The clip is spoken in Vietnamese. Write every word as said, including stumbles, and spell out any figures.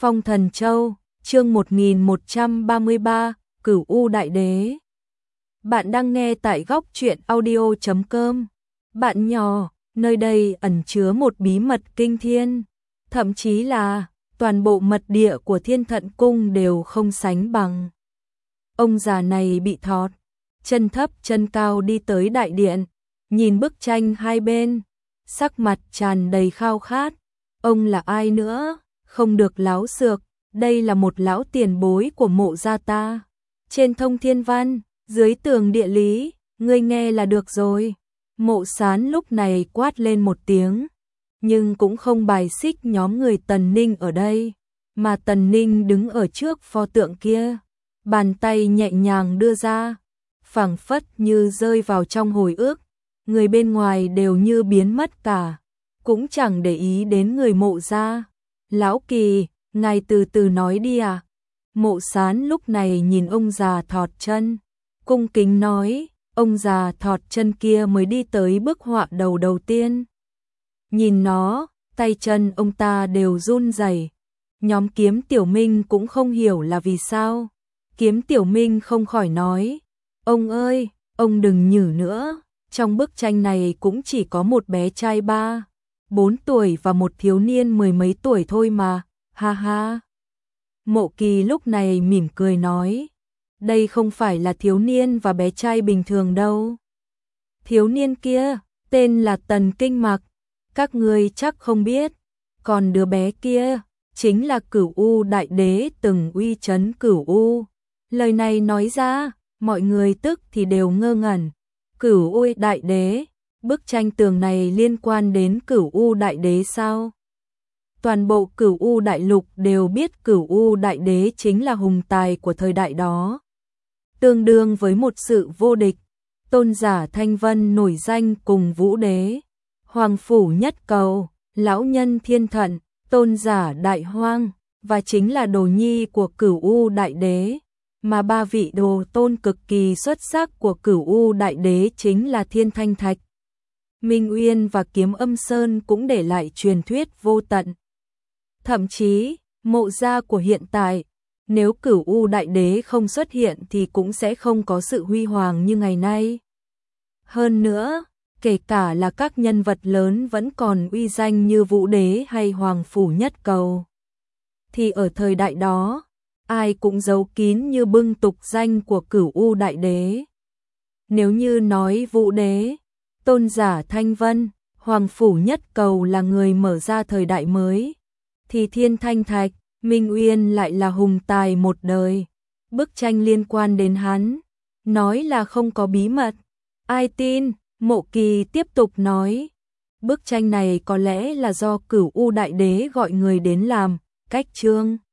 Phong Thần Châu, chương một nghìn một trăm ba mươi ba, Cửu U Đại Đế. Bạn đang nghe tại góc truyện audio chấm com. Bạn nhỏ, nơi đây ẩn chứa một bí mật kinh thiên, thậm chí là toàn bộ mật địa của Thiên Thận Cung đều không sánh bằng. Ông già này bị thọt, chân thấp chân cao đi tới đại điện, nhìn bức tranh hai bên, sắc mặt tràn đầy khao khát. Ông là ai nữa? Không được láo xược, đây là một lão tiền bối của Mộ gia ta. Trên thông thiên văn, dưới tường địa lý, ngươi nghe là được rồi. Mộ Sán lúc này quát lên một tiếng, nhưng cũng không bài xích nhóm người Tần Ninh ở đây, mà Tần Ninh đứng ở trước pho tượng kia, bàn tay nhẹ nhàng đưa ra, phảng phất như rơi vào trong hồi ức, người bên ngoài đều như biến mất cả, cũng chẳng để ý đến người Mộ gia. Lão Kỳ, ngài từ từ nói đi à? Mộ Sán lúc này nhìn ông già thọt chân, cung kính nói, ông già thọt chân kia mới đi tới bức họa đầu đầu tiên. Nhìn nó, tay chân ông ta đều run rẩy. Nhóm Kiếm Tiểu Minh cũng không hiểu là vì sao. Kiếm Tiểu Minh không khỏi nói, ông ơi, ông đừng nhử nữa, trong bức tranh này cũng chỉ có một bé trai ba, bốn tuổi và một thiếu niên mười mấy tuổi thôi mà, ha ha. Mộ Kỳ lúc này mỉm cười nói, đây không phải là thiếu niên và bé trai bình thường đâu. Thiếu niên kia, tên là Tần Kinh Mặc, các ngươi chắc không biết, còn đứa bé kia, chính là Cửu U Đại Đế từng uy chấn Cửu U. Lời này nói ra, mọi người tức thì đều ngơ ngẩn. Cửu U Đại Đế, bức tranh tường này liên quan đến Cửu U Đại Đế sao? Toàn bộ Cửu U Đại Lục đều biết Cửu U Đại Đế chính là hùng tài của thời đại đó. Tương đương với một sự vô địch, tôn giả Thanh Vân nổi danh cùng Vũ Đế, Hoàng Phủ Nhất Cầu, Lão Nhân Thiên Thận, tôn giả Đại Hoang, và chính là đồ nhi của Cửu U Đại Đế. Mà ba vị đồ tôn cực kỳ xuất sắc của Cửu U Đại Đế chính là Thiên Thanh Thạch, Minh Uyên và Kiếm Âm Sơn cũng để lại truyền thuyết vô tận. Thậm chí, Mộ gia của hiện tại, nếu Cửu U Đại Đế không xuất hiện thì cũng sẽ không có sự huy hoàng như ngày nay. Hơn nữa, kể cả là các nhân vật lớn vẫn còn uy danh như Vũ Đế hay Hoàng Phủ Nhất Cầu, thì ở thời đại đó, ai cũng giấu kín như bưng tục danh của Cửu U Đại Đế. Nếu như nói Vũ Đế, tôn giả Thanh Vân, Hoàng Phủ Nhất Cầu là người mở ra thời đại mới, thì Thiên Thanh Thạch, Minh Uyên lại là hùng tài một đời. Bức tranh liên quan đến hắn, nói là không có bí mật. Ai tin? Mộ Kỳ tiếp tục nói, bức tranh này có lẽ là do Cửu U Đại Đế gọi người đến làm, cách trương.